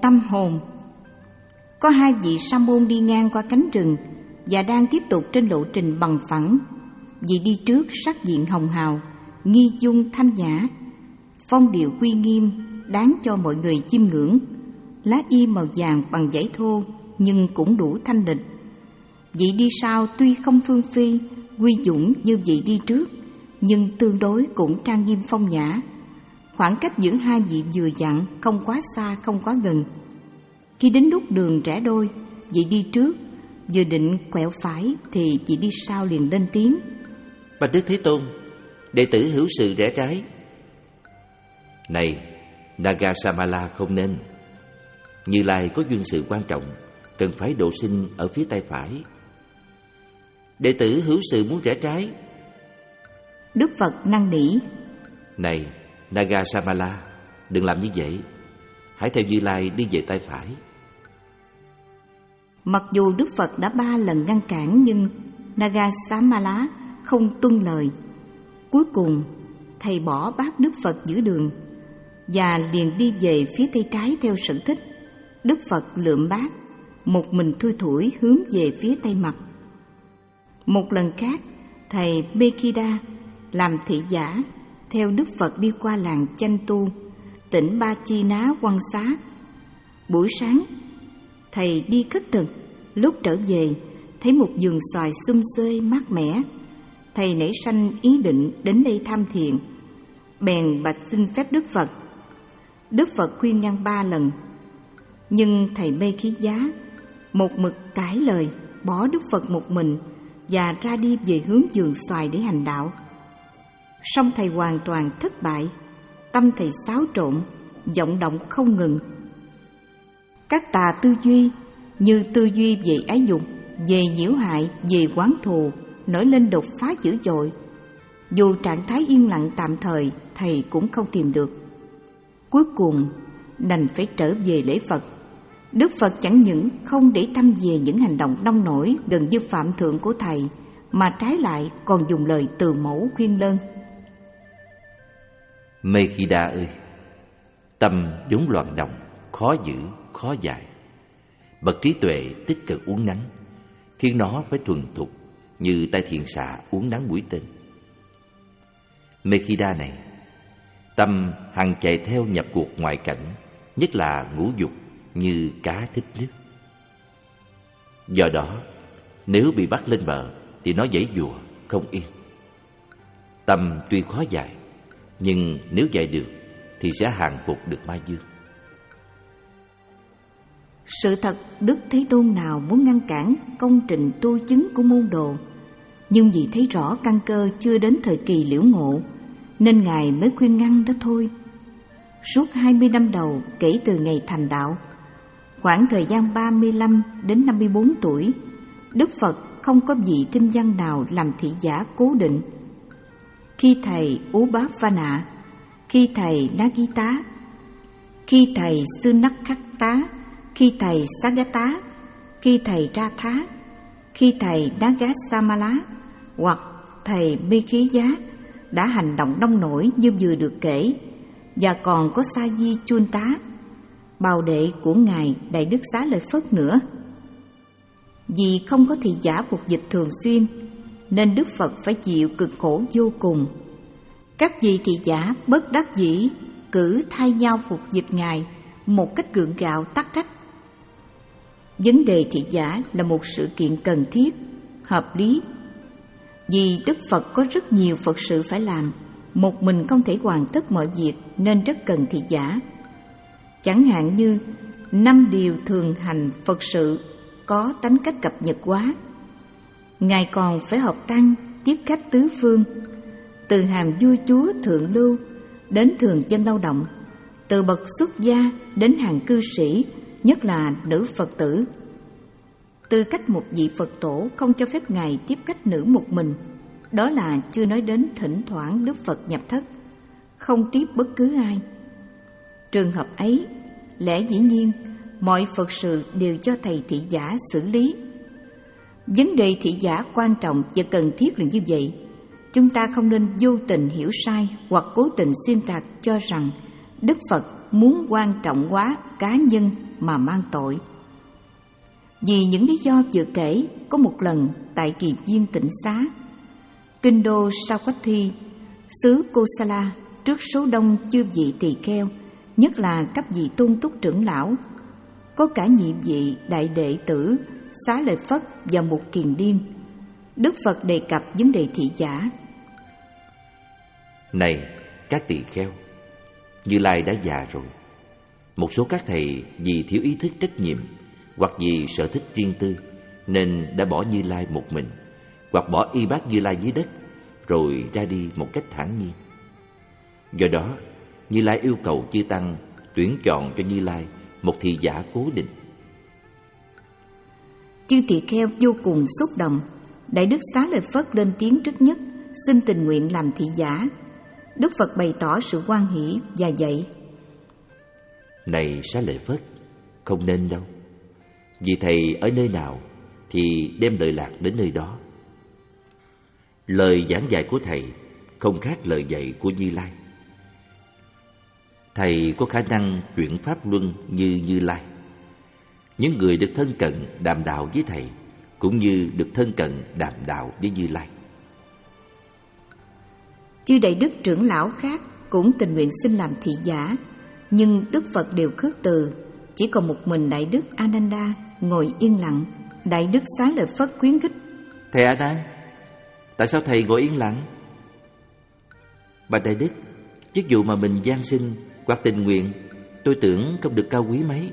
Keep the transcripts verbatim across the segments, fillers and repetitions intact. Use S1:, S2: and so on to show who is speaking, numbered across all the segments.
S1: tâm hồn. Có hai vị sa môn đi ngang qua cánh rừng và đang tiếp tục trên lộ trình bằng phẳng. Vị đi trước sắc diện hồng hào, nghi dung thanh nhã, phong điệu uy nghiêm, đáng cho mọi người chiêm ngưỡng. Lá y màu vàng bằng vải thô nhưng cũng đủ thanh lịch. Vị đi sau tuy không phương phi, uy dũng như vị đi trước, nhưng tương đối cũng trang nghiêm phong nhã. Khoảng cách giữa hai vị vừa vặn, không quá xa không quá gần. Khi đến lúc đường rẽ đôi, vị đi trước vừa định quẹo phải thì vị đi sau liền lên tiếng:
S2: Bạch Đức Thế Tôn, đệ tử hữu sự rẽ trái. Này Nagasamala, không nên. Như Lai có duyên sự quan trọng, cần phải độ sinh ở phía tay phải. Đệ tử hữu sự muốn rẽ trái.
S1: Đức Phật năn nỉ:
S2: Này Nagasamala, đừng làm như vậy. Hãy theo Như Lai đi về tay phải.
S1: Mặc dù Đức Phật đã ba lần ngăn cản, nhưng Nagasamala không tuân lời. Cuối cùng thầy bỏ bát Đức Phật giữa đường và liền đi về phía tay trái theo sở thích. Đức Phật lượm bát, một mình thui thủi hướng về phía tây mặt. Một lần khác, thầy Bekida làm thị giả theo Đức Phật đi qua làng Chanh Tu, tỉnh Ba Chi Ná Quăng Xá. Buổi sáng, thầy đi khất thực, lúc trở về thấy một vườn xoài sum xuê mát mẻ. Thầy nảy sanh ý định đến đây tham thiền, bèn bạch xin phép Đức Phật. Đức Phật khuyên ngăn ba lần, nhưng thầy Mê Khí Giá một mực cãi lời, bỏ Đức Phật một mình và ra đi về hướng vườn xoài để hành đạo. Song thầy hoàn toàn thất bại, tâm thầy xáo trộn, vọng động không ngừng. Các tà tư duy như tư duy về ái dục, về nhiễu hại, về oán thù nổi lên đột phá dữ dội. Dù trạng thái yên lặng tạm thời, thầy cũng không tìm được. Cuối cùng đành phải trở về lễ Phật. Đức Phật chẳng những không để tâm về những hành động nông nổi gần như phạm thượng của thầy, mà trái lại còn dùng lời từ mẫu khuyên lơn:
S2: Mê-khi-đa ơi, tâm vốn loạn động, khó giữ, khó dạy. Bậc trí tuệ tích cực uốn nắn, khiến nó phải thuần thục như tay thiền xạ uốn nắn mũi tên. Mê-khi-đa này, tâm hằng chạy theo nhập cuộc ngoại cảnh, nhất là ngũ dục, như cá thích nước. Do đó, nếu bị bắt lên bờ thì nó giãy giụa không yên. Tâm tuy khó dạy, nhưng nếu dạy được thì sẽ hàng phục được ma dương.
S1: Sự thật, Đức Thế Tôn nào muốn ngăn cản công trình tu chứng của môn đồ, nhưng vì thấy rõ căn cơ chưa đến thời kỳ liễu ngộ, nên Ngài mới khuyên ngăn đó thôi. Suốt hai mươi năm đầu kể từ ngày thành đạo, khoảng thời gian ba mươi lăm đến năm mươi bốn tuổi, Đức Phật không có vị kinh văn nào làm thị giả cố định. Khi thầy Ubhavana, khi thầy Nagita, khi thầy Sunakhatta, khi thầy Sagata, khi thầy Ratha, khi thầy Nagasamala hoặc thầy Mê-khí Giá đã hành động nông nổi như vừa được kể, và còn có Sa Di Chun Tá, bào đệ của Ngài Đại Đức Xá Lợi Phất nữa. Vì không có thị giả phục dịch thường xuyên, nên Đức Phật phải chịu cực khổ vô cùng. Các vị thị giả bất đắc dĩ cử thay nhau phục dịch Ngài một cách gượng gạo tắc trách. Vấn đề thị giả là một sự kiện cần thiết, hợp lý. Vì Đức Phật có rất nhiều Phật sự phải làm, một mình không thể hoàn tất mọi việc nên rất cần thị giả. Chẳng hạn như năm điều thường hành Phật sự có tánh cách cập nhật hóa. Ngài còn phải họp tăng, tiếp khách tứ phương, từ hàm vua chúa thượng lưu đến thường dân lao động, từ bậc xuất gia đến hàng cư sĩ, nhất là nữ Phật tử. Tư cách một vị Phật tổ không cho phép Ngài tiếp khách nữ một mình, đó là chưa nói đến thỉnh thoảng Đức Phật nhập thất, không tiếp bất cứ ai. Trường hợp ấy, lẽ dĩ nhiên mọi Phật sự đều do thầy thị giả xử lý. Vấn đề thị giả quan trọng và cần thiết là như vậy. Chúng ta không nên vô tình hiểu sai hoặc cố tình xuyên tạc cho rằng Đức Phật muốn quan trọng hóa cá nhân mà mang tội. Vì những lý do vừa kể, có một lần tại kỳ viên tịnh xá, kinh đô Savatthi, xứ Kosala, trước số đông chư vị tỳ kheo, nhất là các vị tôn túc trưởng lão, có cả nhị vị đại đệ tử Xá Lợi Phất và Mục Kiền Điên, Đức Phật đề cập vấn đề thị giả.
S2: Này các tỳ kheo, Như Lai đã già rồi. Một số các thầy vì thiếu ý thức trách nhiệm hoặc vì sở thích riêng tư nên đã bỏ Như Lai một mình, hoặc bỏ y bát Như Lai dưới đất rồi ra đi một cách thản nhiên. Do đó, Như Lai yêu cầu chư tăng tuyển chọn cho Như Lai một thị giả cố định.
S1: Chư tỳ kheo vô cùng xúc động. Đại đức Xá Lợi Phất lên tiếng trước nhất, xin tình nguyện làm thị giả. Đức Phật bày tỏ sự hoan hỷ và dạy:
S2: Này Xá Lợi Phất, không nên đâu. Vì thầy ở nơi nào thì đem lợi lạc đến nơi đó. Lời giảng dạy của thầy không khác lời dạy của Như Lai. Thầy có khả năng chuyển pháp luân như Như Lai. Những người được thân cận đàm đạo với thầy cũng như được thân cận đàm đạo với Như Lai.
S1: Chư đại đức trưởng lão khác cũng tình nguyện xin làm thị giả, nhưng Đức Phật đều khước từ. Chỉ còn một mình đại đức Ananda ngồi yên lặng. Đại đức Xá Lợi Phất khuyến khích:
S2: Thầy A Nan, tại sao thầy ngồi yên lặng? Bạch đại đức, chức vụ mà mình gian sinh hoặc tình nguyện, tôi tưởng không được cao quý mấy.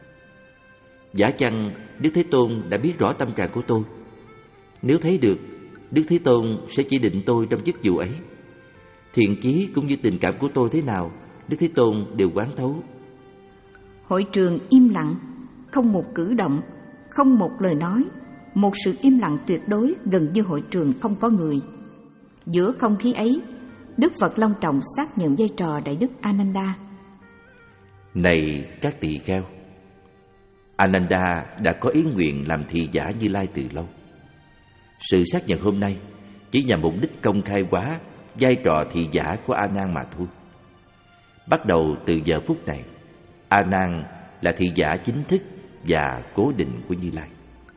S2: Giả chăng Đức Thế Tôn đã biết rõ tâm trạng của tôi. Nếu thấy được, Đức Thế Tôn sẽ chỉ định tôi trong chức vụ ấy. Thiện chí cũng như tình cảm của tôi thế nào, Đức Thế Tôn đều quán thấu.
S1: Hội trường im lặng, không một cử động, không một lời nói, một sự im lặng tuyệt đối, gần như hội trường không có người. Giữa không khí ấy, Đức Phật long trọng xác nhận vai trò đại đức Ananda.
S2: Này các tỳ kheo, Ananda đã có ý nguyện làm thị giả Như Lai từ lâu. Sự xác nhận hôm nay chỉ nhằm mục đích công khai hóa vai trò thị giả của A Nan mà thôi. Bắt đầu từ giờ phút này, A Nan là thị giả chính thức và cố định của Như Lai.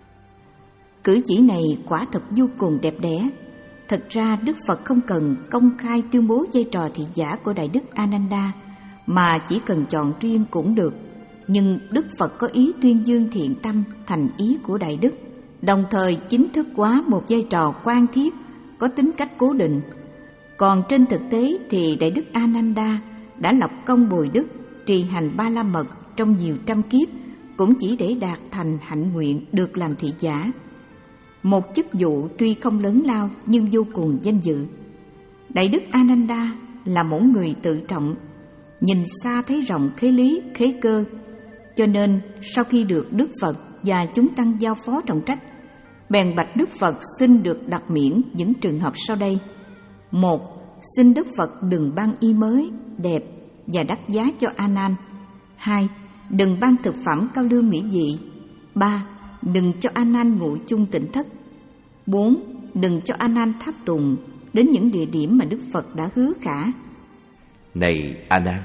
S1: Cử chỉ này quả thật vô cùng đẹp đẽ. Thật ra Đức Phật không cần công khai tuyên bố vai trò thị giả của đại đức Ananda, mà chỉ cần chọn riêng cũng được. Nhưng Đức Phật có ý tuyên dương thiện tâm thành ý của đại đức, đồng thời chính thức hóa một vai trò quan thiết có tính cách cố định. Còn trên thực tế thì đại đức Ananda đã lập công bồi đức, trì hành ba la mật trong nhiều trăm kiếp, cũng chỉ để đạt thành hạnh nguyện được làm thị giả. Một chức vụ tuy không lớn lao nhưng vô cùng danh dự. Đại đức Ananda là mẫu người tự trọng, nhìn xa thấy rộng khế lý, khế cơ. Cho nên sau khi được Đức Phật và chúng tăng giao phó trọng trách, bèn bạch Đức Phật xin được đặc miễn những trường hợp sau đây. Một, xin Đức Phật đừng ban y mới, đẹp và đắt giá cho A Nan. Hai, đừng ban thực phẩm cao lương mỹ vị. Ba, đừng cho A Nan ngụ chung tịnh thất. Bốn, đừng cho A Nan tháp tùng đến những địa điểm mà Đức Phật đã hứa khả.
S2: Này A Nan,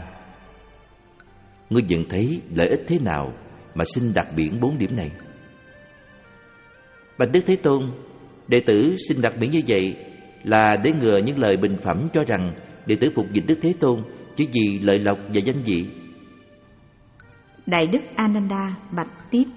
S2: ngươi nhận thấy lợi ích thế nào mà xin đặc biển bốn điểm này? Bạch Đức Thế Tôn, đệ tử xin đặc biển như vậy là để ngừa những lời bình phẩm cho rằng đệ tử phục dịch Đức Thế Tôn chỉ vì lợi lộc và danh vị.
S1: Đại đức Ananda bạch tiếp: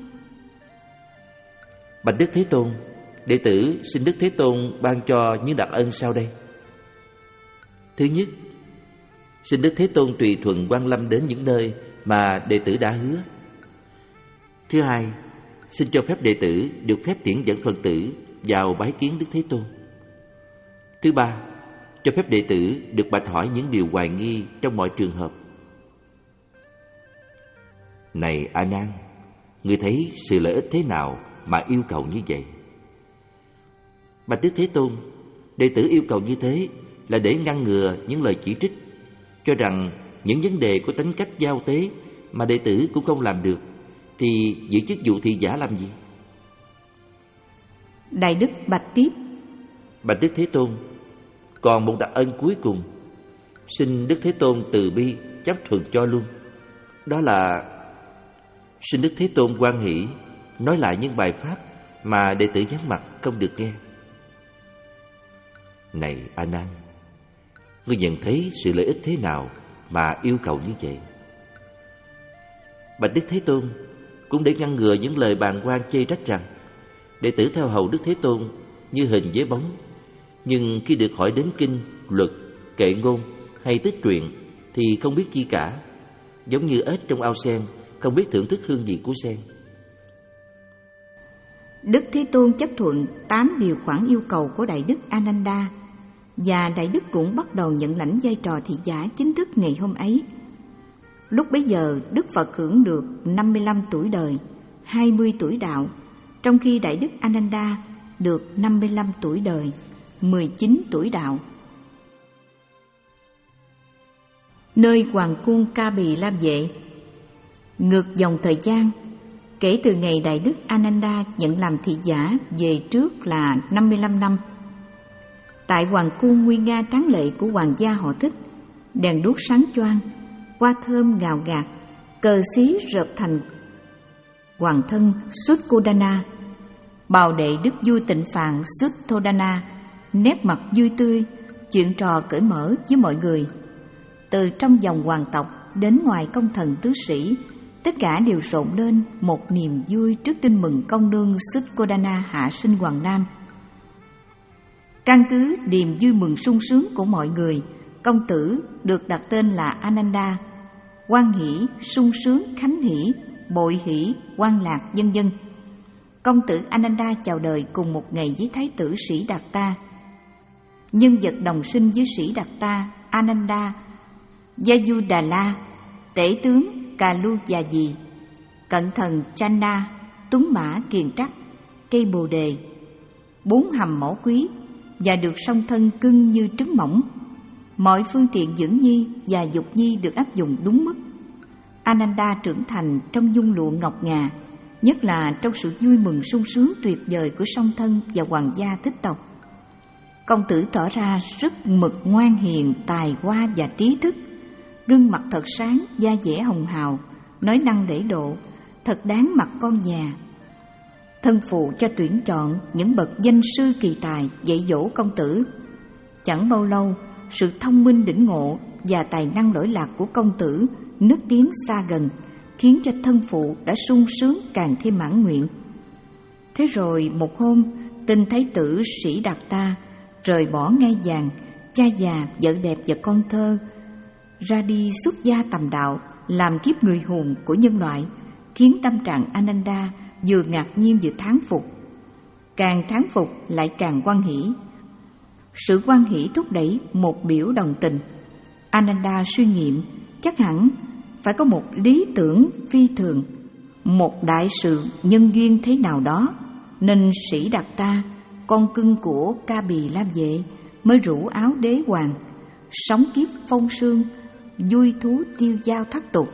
S2: Bạch Đức Thế Tôn, đệ tử xin Đức Thế Tôn ban cho những đặc ân sau đây. Thứ nhất, xin Đức Thế Tôn tùy thuận quang lâm đến những nơi mà đệ tử đã hứa. Thứ hai, xin cho phép đệ tử được phép tiễn dẫn Phật tử vào bái kiến Đức Thế Tôn. Thứ ba, cho phép đệ tử được bạch hỏi những điều hoài nghi trong mọi trường hợp. Này A Nan, ngươi thấy sự lợi ích thế nào mà yêu cầu như vậy? Bạch Đức Thế Tôn, đệ tử yêu cầu như thế là để ngăn ngừa những lời chỉ trích, cho rằng những vấn đề của tính cách giao tế mà đệ tử cũng không làm được thì giữ chức vụ thị giả làm gì?
S1: Đại đức bạch tiếp:
S2: Bạch Đức Thế Tôn, còn một đặc ân cuối cùng, xin Đức Thế Tôn từ bi chấp thuận cho luôn, Đó là xin Đức Thế Tôn hoan hỷ nói lại những bài pháp mà đệ tử vắng mặt không được nghe. Này A Nan, ngươi nhận thấy sự lợi ích thế nào mà yêu cầu như vậy? Bạch Đức Thế Tôn, cũng để ngăn ngừa những lời bàng quan chê trách rằng đệ tử theo hầu Đức Thế Tôn như hình với bóng, nhưng khi được hỏi đến kinh, luật, kệ ngôn hay tích truyện thì không biết chi cả, giống như ếch trong ao sen không biết thưởng thức hương vị của sen.
S1: Đức Thế Tôn chấp thuận tám điều khoản yêu cầu của Đại Đức Ananda, và Đại Đức cũng bắt đầu nhận lãnh vai trò thị giả chính thức ngày hôm ấy. Lúc bấy giờ, Đức Phật hưởng được năm mươi lăm tuổi đời, hai mươi tuổi đạo, trong khi Đại Đức Ananda được năm mươi lăm tuổi đời, mười chín tuổi đạo. Nơi hoàng cung Ca Bì La Vệ, ngược dòng thời gian, kể từ ngày Đại Đức Ananda nhận làm thị giả về trước là năm mươi lăm năm. Tại hoàng cung nguy nga tráng lệ của hoàng gia họ Thích, đèn đuốc sáng choang, hoa thơm ngào ngạt, cờ xí rợp thành hoàng thân Suddhodana, bào đệ Đức Vua Tịnh Phạn Suddhodana, nét mặt vui tươi, chuyện trò cởi mở với mọi người. Từ trong dòng hoàng tộc đến ngoài công thần tứ sĩ, tất cả đều rộn lên một niềm vui trước tin mừng công nương Suddhodana hạ sinh Hoàng Nam. Căn cứ niềm vui mừng sung sướng của mọi người, công tử được đặt tên là Ananda, hoan hỷ, sung sướng, khánh hỷ, bội hỷ, hoan lạc, vân vân. Công tử Ananda chào đời cùng một ngày với Thái tử Sĩ Đạt Ta. Nhân vật đồng sinh với Sĩ Đạt Ta, Ananda, Yajudala, tể tướng Kalu Già Dì, cận thần Chanda, tuấn mã kiền trắc, cây bồ đề, bốn hầm mỏ quý, và được song thân cưng như trứng mỏng. Mọi phương tiện dưỡng nhi và dục nhi được áp dụng đúng mức. Ananda trưởng thành trong nhung lụa ngọc ngà, nhất là trong sự vui mừng sung sướng tuyệt vời của song thân và hoàng gia Thích tộc. Công tử tỏ ra rất mực ngoan hiền, tài hoa và trí thức, gương mặt thật sáng, da dẻ hồng hào, nói năng lễ độ, thật đáng mặt con nhà. Thân phụ cho tuyển chọn những bậc danh sư kỳ tài dạy dỗ công tử. Chẳng bao lâu, sự thông minh đỉnh ngộ và tài năng lỗi lạc của công tử nức tiếng xa gần, khiến cho thân phụ đã sung sướng càng thêm mãn nguyện. Thế rồi một hôm, tin Thái tử Sĩ Đạt Ta rời bỏ ngai vàng, cha già, vợ đẹp và con thơ, ra đi xuất gia tầm đạo, làm kiếp người hùng của nhân loại, khiến tâm trạng Ananda vừa ngạc nhiên vừa thán phục. Càng thán phục lại càng hoan hỷ. Sự hoan hỷ thúc đẩy một biểu đồng tình. Ananda suy nghiệm chắc hẳn phải có một lý tưởng phi thường, một đại sự nhân duyên thế nào đó, nên Sĩ Đạt Ta, con cưng của Ca Bì La Vệ, mới rủ áo đế hoàng, sống kiếp phong sương, vui thú tiêu dao thất tục.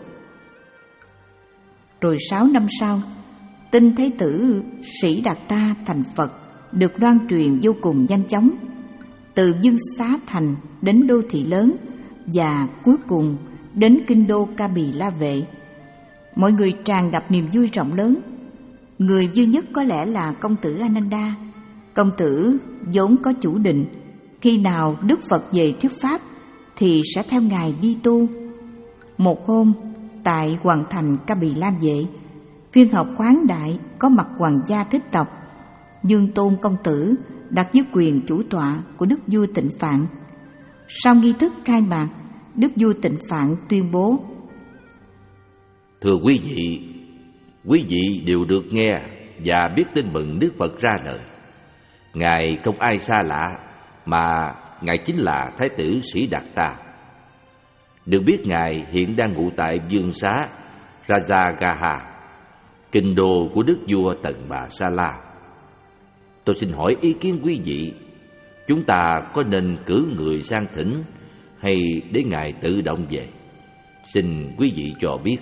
S1: Rồi sáu năm sau, tin Thái tử Sĩ Đạt Ta thành Phật được loan truyền vô cùng nhanh chóng, từ Dương Xá Thành đến đô thị lớn và cuối cùng đến kinh đô Ca Bì La Vệ. Mọi người tràn ngập niềm vui rộng lớn. Người vui nhất có lẽ là công tử Ananda. Công tử vốn có chủ định, khi nào Đức Phật về thuyết pháp thì sẽ theo Ngài đi tu. Một hôm, tại hoàng thành Ca Bì La Vệ, phiên họp khoáng đại có mặt hoàng gia Thích tộc. Dương Tôn công tử đặt dưới quyền chủ tọa của Đức vua Tịnh Phạn. Sau nghi thức khai mạc, Đức vua Tịnh Phạn tuyên bố:
S2: Thưa quý vị, quý vị đều được nghe và biết tin mừng Đức Phật ra lời. Ngài không ai xa lạ, mà Ngài chính là Thái tử Sĩ Đạt Ta. Được biết Ngài hiện đang ngụ tại Dương Xá Rajagaha, kinh đô của Đức vua Tần Bà Sa La. Tôi xin hỏi ý kiến quý vị, chúng ta có nên cử người sang thỉnh hay để Ngài tự động về? Xin quý vị cho biết.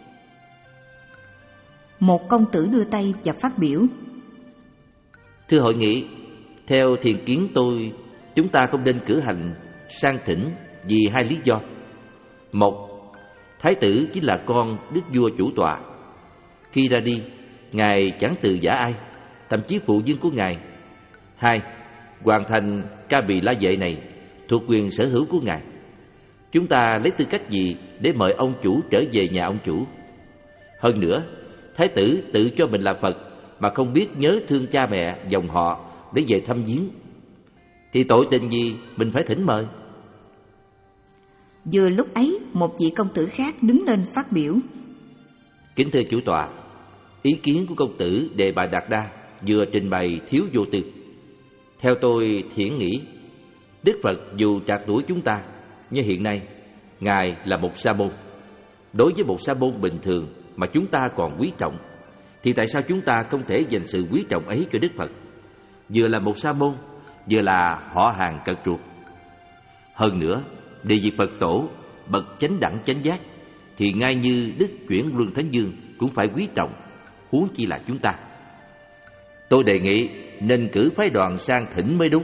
S1: Một công tử đưa tay và phát biểu:
S2: Thưa hội nghị, theo thiền kiến tôi, chúng ta không nên cử hành sang thỉnh vì hai lý do. Một, Thái tử chính là con đức vua chủ tọa. Khi ra đi, Ngài chẳng từ giã ai, thậm chí phụ vương của Ngài. Hai, hoàn thành ca bì la vệ này thuộc quyền sở hữu của Ngài. Chúng ta lấy tư cách gì để mời ông chủ trở về nhà ông chủ? Hơn nữa, Thái tử tự cho mình là Phật mà không biết nhớ thương cha mẹ, dòng họ để về thăm viếng, thì tội tình gì mình phải thỉnh mời?
S1: Vừa lúc ấy, một vị công tử khác đứng lên phát biểu.
S2: Kính thưa chủ tọa, ý kiến của công tử Đề Bà Đạt Đa vừa trình bày thiếu vô tư. Theo tôi thiển nghĩ, Đức Phật dù trạc tuổi chúng ta, nhưng hiện nay Ngài là một sa môn. Đối với một sa môn bình thường mà chúng ta còn quý trọng, thì tại sao chúng ta không thể dành sự quý trọng ấy cho Đức Phật? Vừa là một sa môn, vừa là họ hàng cận ruột. Hơn nữa, địa vị Phật tổ, bậc chánh đẳng chánh giác, thì ngay như Đức Chuyển Luân Thánh Dương cũng phải quý trọng, huống chi là chúng ta. Tôi đề nghị nên cử phái đoàn sang thỉnh mới đúng.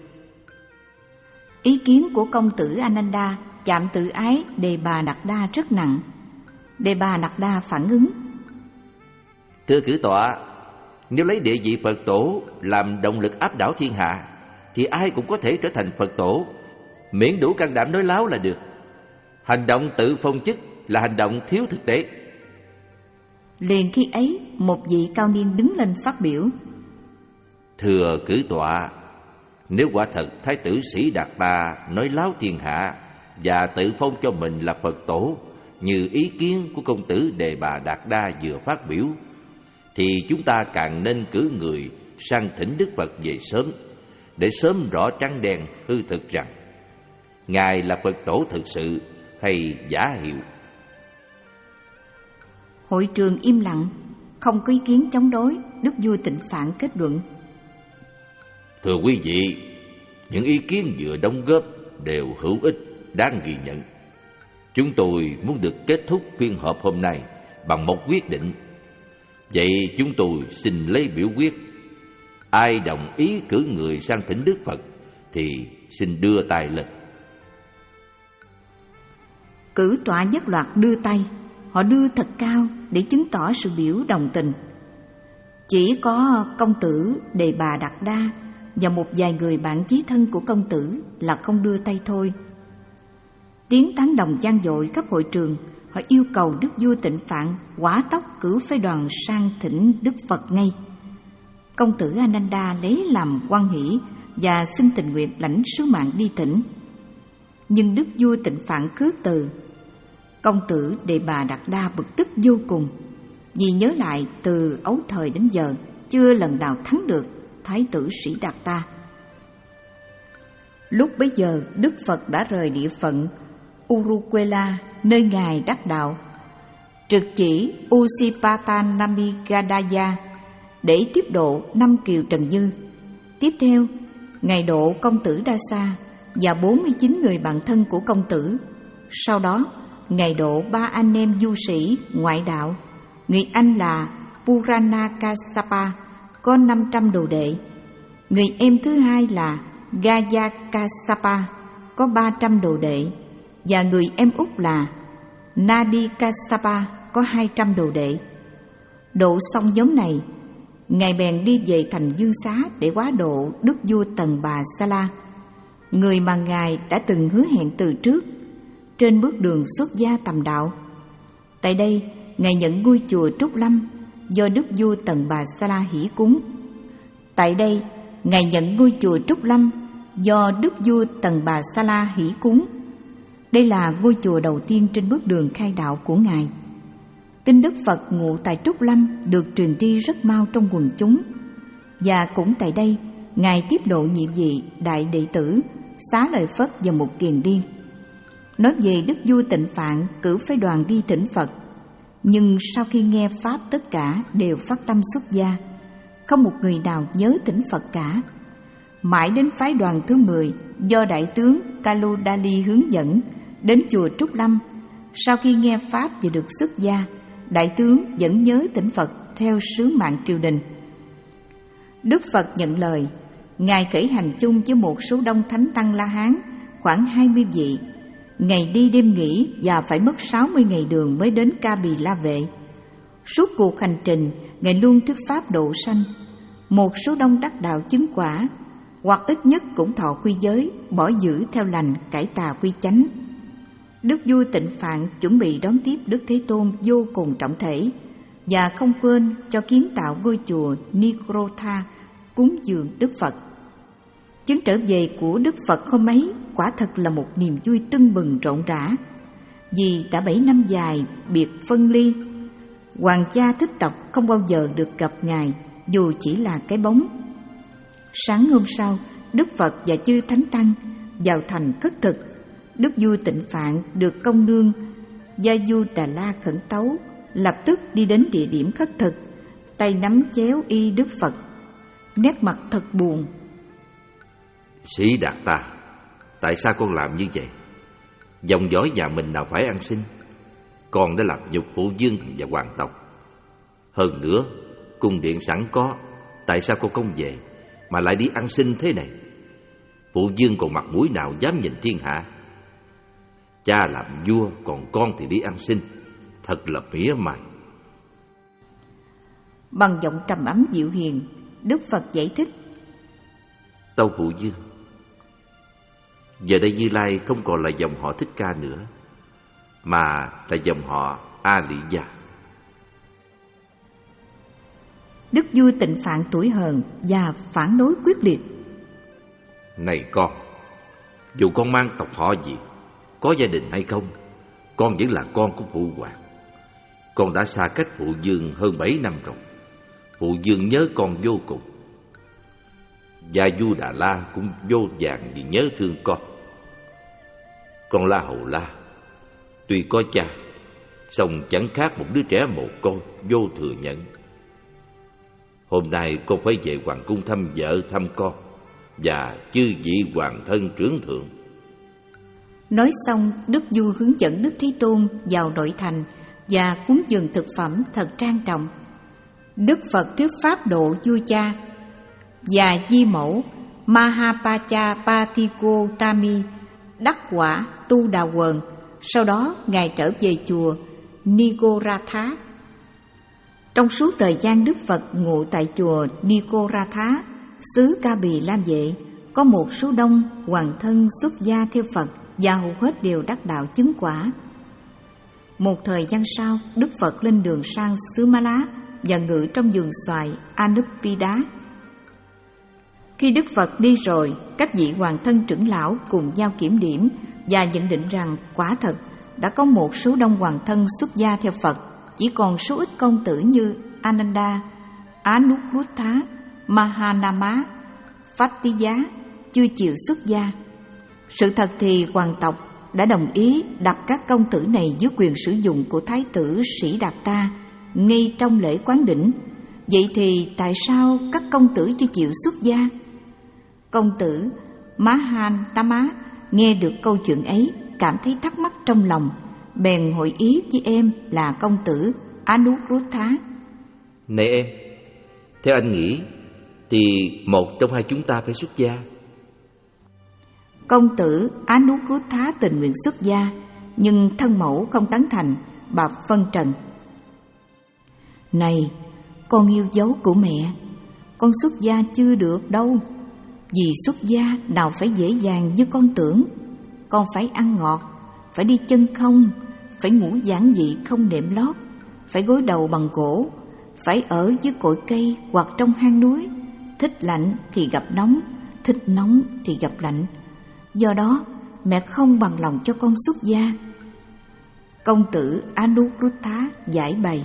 S1: Ý kiến của công tử Ananda chạm tự ái Đề Bà Đạt Đa rất nặng. Đề Bà Đạt Đa phản ứng.
S2: Thưa cử tọa, nếu lấy địa vị Phật tổ làm động lực áp đảo thiên hạ, thì ai cũng có thể trở thành Phật tổ, miễn đủ can đảm nói láo là được. Hành động tự phong chức là hành động thiếu thực tế.
S1: Liền khi ấy, một vị cao niên đứng lên phát biểu.
S2: Thưa cử tọa, nếu quả thật Thái tử Sĩ Đạt Đa nói láo thiên hạ và tự phong cho mình là Phật tổ, như ý kiến của công tử Đề Bà Đạt Đa vừa phát biểu, thì chúng ta càng nên cử người sang thỉnh Đức Phật về sớm, để sớm rõ trắng đen hư thực rằng Ngài là Phật tổ thực sự hay giả hiệu.
S1: Hội trường im lặng, không có ý kiến chống đối. Đức vua Tịnh Phạn kết luận.
S2: Thưa quý vị, những ý kiến vừa đóng góp đều hữu ích, đáng ghi nhận. Chúng tôi muốn được kết thúc phiên họp hôm nay bằng một quyết định. Vậy chúng tôi xin lấy biểu quyết. Ai đồng ý cử người sang thỉnh Đức Phật thì xin đưa tay lên.
S1: Cử tọa nhất loạt đưa tay. Họ đưa thật cao để chứng tỏ sự biểu đồng tình. Chỉ có công tử Đề Bà Đạt Đa và một vài người bạn chí thân của công tử là không đưa tay thôi. Tiếng tán đồng vang dội khắp hội trường. Họ yêu cầu Đức vua Tịnh Phạn hỏa tốc cử phái đoàn sang thỉnh Đức Phật ngay. Công tử Ananda lấy làm hoan hỷ và xin tình nguyện lãnh sứ mạng đi thỉnh. Nhưng Đức vua Tịnh Phạn khước từ. Công tử Đề Bà Đạt Đa bực tức vô cùng, vì nhớ lại từ ấu thời đến giờ chưa lần nào thắng được Thái tử Sĩ Đạt Ta. Lúc bấy giờ Đức Phật đã rời địa phận Uruquela, nơi Ngài đắc đạo, trực chỉ Usipatanamigadaya để tiếp độ năm kiều Trần Như. Tiếp theo, Ngài độ công tử Đa-sa và bốn mươi chín người bạn thân của công tử. Sau đó, Ngài độ ba anh em du sĩ ngoại đạo. Người anh là Purana Kassapa, có năm trăm đồ đệ. Người em thứ hai là Gaya Kassapa, có ba trăm đồ đệ. Và người em út là Nadi Kassapa, có hai trăm đồ đệ. Độ xong nhóm này, Ngài bèn đi về thành Dương Xá để hóa độ Đức vua Tần Bà Sa-la, người mà Ngài đã từng hứa hẹn từ trước, trên bước đường xuất gia tầm đạo. Tại đây, Ngài nhận ngôi chùa Trúc Lâm do Đức vua Tần Bà Sa-la hỷ cúng. Tại đây, Ngài nhận ngôi chùa Trúc Lâm do Đức vua Tần Bà Sa-la hỷ cúng. Đây là ngôi chùa đầu tiên trên bước đường khai đạo của Ngài. Tin Đức Phật ngụ tại Trúc Lâm được truyền đi rất mau trong quần chúng. Và cũng tại đây, Ngài tiếp độ nhiệm vị đại đệ tử Xá Lợi Phất và một kiền điên. Nói về Đức vua Tịnh Phạn cử phái đoàn đi thỉnh Phật, nhưng sau khi nghe pháp tất cả đều phát tâm xuất gia, không một người nào nhớ thỉnh Phật cả. Mãi đến phái đoàn thứ mười do đại tướng Kaludali hướng dẫn đến chùa Trúc Lâm, sau khi nghe pháp và được xuất gia, đại tướng vẫn nhớ thỉnh Phật theo sứ mạng triều đình. Đức Phật nhận lời, Ngài khởi hành chung với một số đông thánh tăng La Hán, khoảng hai mươi vị, ngày đi đêm nghỉ và phải mất sáu mươi ngày đường mới đến Ca Bì La Vệ. Suốt cuộc hành trình, Ngài luôn thuyết pháp độ sanh. Một số đông đắc đạo chứng quả, hoặc ít nhất cũng thọ quy giới, bỏ giữ theo lành, cải tà quy chánh. Đức vua Tịnh Phạn chuẩn bị đón tiếp Đức Thế Tôn vô cùng trọng thể, và không quên cho kiến tạo ngôi chùa Nikrotha cúng dường Đức Phật. Chuyến trở về của Đức Phật hôm ấy quả thật là một niềm vui tưng bừng rộn rã. Vì đã bảy năm dài biệt phân ly, hoàng gia Thích tộc không bao giờ được gặp Ngài, dù chỉ là cái bóng. Sáng hôm sau, Đức Phật và chư Thánh Tăng vào thành khất thực. Đức vua Tịnh Phạn được công nương Gia Du Đà La khẩn tấu, lập tức đi đến địa điểm khất thực, tay nắm chéo y Đức Phật, nét mặt thật buồn.
S2: Sĩ Đạt Ta, tại sao con làm như vậy? Dòng dõi nhà mình nào phải ăn xin? Con đã làm nhục phụ vương và hoàng tộc. Hơn nữa, cung điện sẵn có, tại sao con không về mà lại đi ăn xin thế này? Phụ vương còn mặt mũi nào dám nhìn thiên hạ? Cha làm vua, còn con thì đi ăn xin, thật là mỉa mai.
S1: Bằng giọng trầm ấm dịu hiền, Đức Phật giải thích.
S2: Tâu phụ vương, giờ đây Như Lai không còn là dòng họ Thích Ca nữa, mà là dòng họ A Lị Gia.
S1: Đức vua Tịnh Phạn tuổi hờn và phản đối quyết liệt.
S2: Này con, dù con mang tộc họ gì, có gia đình hay không, con vẫn là con của phụ hoàng. Con đã xa cách phụ vương hơn bảy năm rồi. Phụ vương nhớ con vô cùng. Gia Du Đà La cũng vô vàn vì nhớ thương con. Con La Hầu La tuy có cha, song chẳng khác một đứa trẻ mồ côi vô thừa nhận. Hôm nay con phải về hoàng cung thăm vợ thăm con và chư vị hoàng thân trưởng thượng.
S1: Nói xong, Đức vua hướng dẫn Đức Thế Tôn vào nội thành và cúng dường thực phẩm thật trang trọng. Đức Phật thuyết pháp độ vua cha và di mẫu Mahapacha Patikotami đắc quả tu đà quần. Sau đó Ngài trở về chùa Nigoratha. Trong suốt thời gian Đức Phật ngụ tại chùa Nigoratha, xứ Ca Bì La Vệ, có một số đông hoàng thân xuất gia theo Phật và hầu hết đều đắc đạo chứng quả. Một thời gian sau, Đức Phật lên đường sang xứ Ma Lá và ngự trong vườn xoài Anuppida. Khi Đức Phật đi rồi, các vị hoàng thân trưởng lão cùng nhau kiểm điểm và nhận định rằng quả thật đã có một số đông hoàng thân xuất gia theo Phật, chỉ còn số ít công tử như Ananda, Anuruddha, Mahanama, Phattiyá chưa chịu xuất gia. Sự thật thì hoàng tộc đã đồng ý đặt các công tử này dưới quyền sử dụng của Thái tử Sĩ Đạt Ta ngay trong lễ quán đỉnh. Vậy thì tại sao các công tử chưa chịu xuất gia? Công tử Mahantama nghe được câu chuyện ấy, cảm thấy thắc mắc trong lòng, bèn hội ý với em là công tử Anuruddha.
S2: Này em, theo anh nghĩ thì một trong hai chúng ta phải xuất gia.
S1: Công tử Anuruddha tình nguyện xuất gia, nhưng thân mẫu không tán thành, bà phân trần. Này, con yêu dấu của mẹ, con xuất gia chưa được đâu. Vì xuất gia nào phải dễ dàng như con tưởng. Con phải ăn ngọt, phải đi chân không, phải ngủ giản dị không nệm lót, phải gối đầu bằng gỗ, phải ở dưới cội cây hoặc trong hang núi. Thích lạnh thì gặp nóng, thích nóng thì gặp lạnh. Do đó mẹ không bằng lòng cho con xuất gia. Công tử Anuruddha giải bày.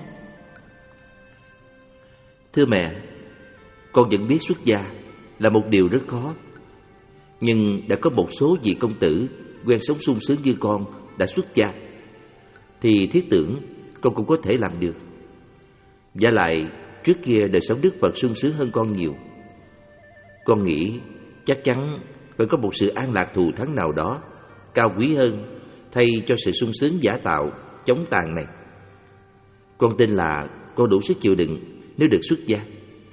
S2: Thưa mẹ, con vẫn biết xuất gia là một điều rất khó. Nhưng đã có một số vị công tử quen sống sung sướng như con đã xuất gia, thì thiết tưởng con cũng có thể làm được. Vả lại trước kia đời sống Đức Phật sung sướng hơn con nhiều. Con nghĩ chắc chắn phải có một sự an lạc thù thắng nào đó cao quý hơn thay cho sự sung sướng giả tạo chống tàn này. Con tin là con đủ sức chịu đựng nếu được xuất gia.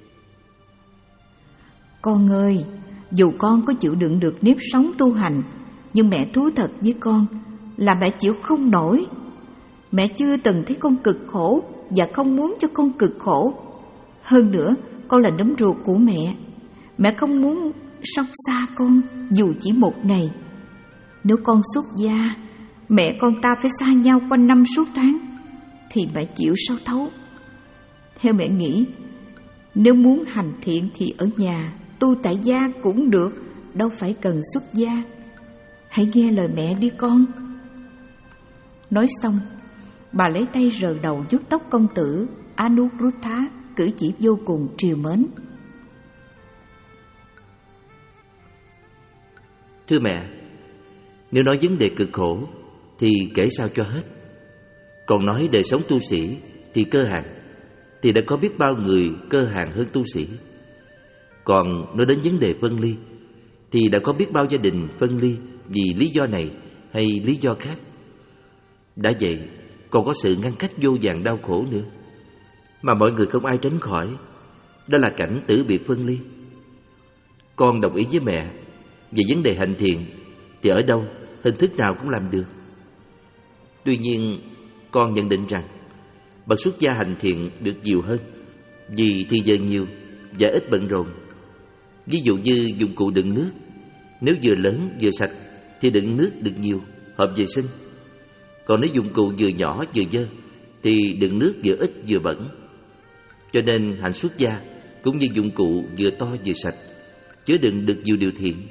S1: Con ơi, dù con có chịu đựng được nếp sống tu hành, nhưng mẹ thú thật với con, là mẹ chịu không nổi. Mẹ chưa từng thấy con cực khổ và không muốn cho con cực khổ. Hơn nữa, con là nấm ruột của mẹ. Mẹ không muốn sống xa con dù chỉ một ngày. Nếu con xuất gia, mẹ con ta phải xa nhau quanh năm suốt tháng, thì mẹ chịu sao thấu. Theo mẹ nghĩ, nếu muốn hành thiện thì ở nhà tu tại gia cũng được, đâu phải cần xuất gia. Hãy nghe lời mẹ đi con. Nói xong, bà lấy tay rờ đầu vuốt tóc công tử Anuruddha, cử chỉ vô cùng trìu mến.
S2: Thưa mẹ, nếu nói vấn đề cực khổ thì kể sao cho hết. Còn nói đời sống tu sĩ thì cơ hàng, thì đã có biết bao người cơ hàng hơn tu sĩ. Còn nói đến vấn đề phân ly thì đã có biết bao gia đình phân ly vì lý do này hay lý do khác. Đã vậy, còn có sự ngăn cách vô vàn đau khổ nữa mà mọi người không ai tránh khỏi. Đó là cảnh tử biệt phân ly. Con đồng ý với mẹ, về vấn đề hành thiện thì ở đâu, hình thức nào cũng làm được. Tuy nhiên, con nhận định rằng bậc xuất gia hành thiện được nhiều hơn, vì thì giờ nhiều và ít bận rộn. Ví dụ như dụng cụ đựng nước, nếu vừa lớn vừa sạch thì đựng nước được nhiều, hợp vệ sinh. Còn nếu dụng cụ vừa nhỏ vừa dơ thì đựng nước vừa ít vừa bẩn. Cho nên hạnh xuất gia cũng như dụng cụ vừa to vừa sạch, chứa đựng được nhiều điều thiện.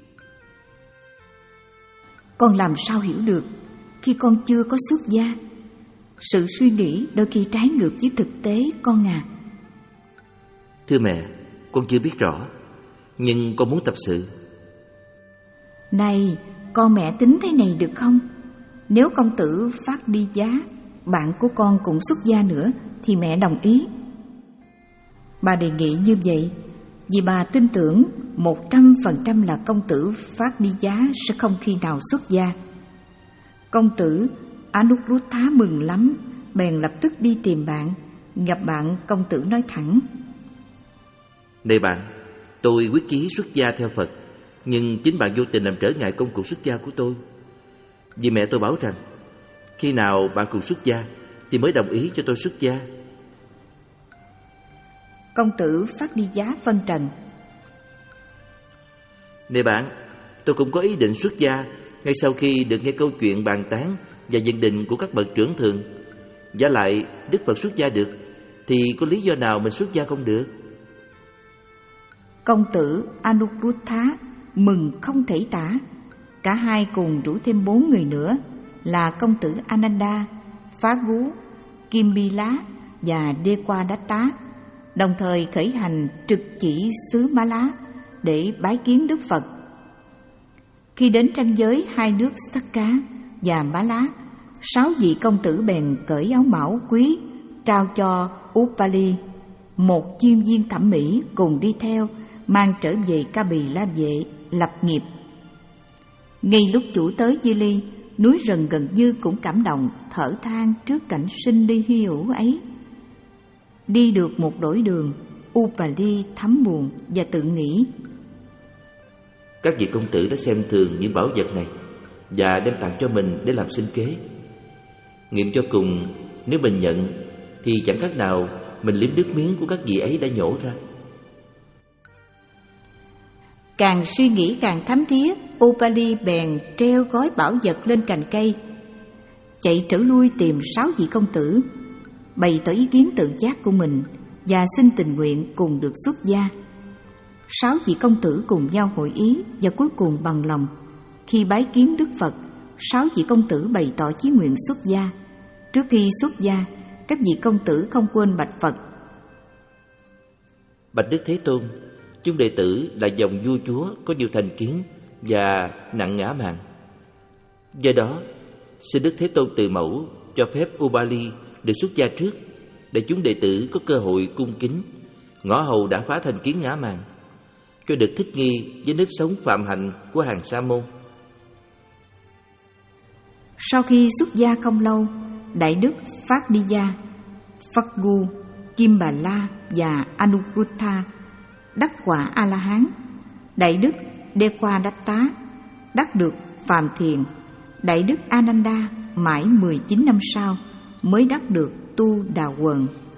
S1: Con làm sao hiểu được khi con chưa có xuất gia? Sự suy nghĩ đôi khi trái ngược với thực tế con à.
S2: Thưa mẹ, con chưa biết rõ, nhưng con muốn tập sự.
S1: Này, con mẹ tính thế này được không? Nếu công tử Phát Đi Giá, bạn của con cũng xuất gia nữa, thì mẹ đồng ý. Bà đề nghị như vậy vì bà tin tưởng một trăm phần trăm là công tử Phát Đi Giá sẽ không khi nào xuất gia. Công tử Anuruddha mừng lắm, bèn lập tức đi tìm bạn. Gặp bạn, công tử nói thẳng:
S2: Này bạn, tôi quyết chí xuất gia theo Phật, nhưng chính bạn vô tình làm trở ngại công cuộc xuất gia của tôi. Vì mẹ tôi bảo rằng khi nào bạn cùng xuất gia thì mới đồng ý cho tôi xuất gia.
S1: Công tử Phát Đi Giá phân trần:
S2: Này bạn, tôi cũng có ý định xuất gia ngay sau khi được nghe câu chuyện bàn tán và nhận định của các bậc trưởng thượng. Giả lại Đức Phật xuất gia được thì có lý do nào mình xuất gia không được?
S1: Công tử Anuruddha mừng không thể tả. Cả hai cùng rủ thêm bốn người nữa là công tử Ananda, Phá Gú, Kim Bi Lá và Dequadatta, đồng thời khởi hành trực chỉ xứ Má Lá để bái kiến Đức Phật. Khi đến ranh giới hai nước Sakka và Má Lá, sáu vị công tử bèn cởi áo mão quý trao cho Upali, một chuyên viên thẩm mỹ cùng đi theo, mang trở về Ca Bì La Vệ lập nghiệp. Ngay lúc chủ tới Di Ly, núi rừng gần như cũng cảm động, thở than trước cảnh sinh ly hy hữu ấy. Đi được một đổi đường, Upali thấm buồn và tự nghĩ:
S2: Các vị công tử đã xem thường những bảo vật này và đem tặng cho mình để làm sinh kế. Nghiệm cho cùng, nếu mình nhận thì chẳng khác nào mình liếm nước miếng của các vị ấy đã nhổ ra.
S1: Càng suy nghĩ càng thấm thía, Upali bèn treo gói bảo vật lên cành cây, chạy trở lui tìm sáu vị công tử, bày tỏ ý kiến tự giác của mình và xin tình nguyện cùng được xuất gia. Sáu vị công tử cùng nhau hội ý và cuối cùng bằng lòng. Khi bái kiến Đức Phật, sáu vị công tử bày tỏ chí nguyện xuất gia. Trước khi xuất gia, các vị công tử không quên bạch Phật:
S2: Bạch Đức Thế Tôn, chúng đệ tử là dòng vua chúa có nhiều thành kiến và nặng ngã mạn. Do đó, xin Đức Thế Tôn từ mẫu cho phép Upali được xuất gia trước, để chúng đệ tử có cơ hội cung kính, ngõ hầu đã phá thành kiến ngã mạn, cho được thích nghi với nếp sống phạm hạnh của hàng sa môn.
S1: Sau khi xuất gia không lâu, Đại Đức Phát Đi Gia, Phật Gu, Kim Bà La và Anuruddha đắc quả A-la-hán. Đại Đức Dequadatta đắc được phàm thiền. Đại đức Ananda mãi mười chín năm sau mới đắc được tu đà quần.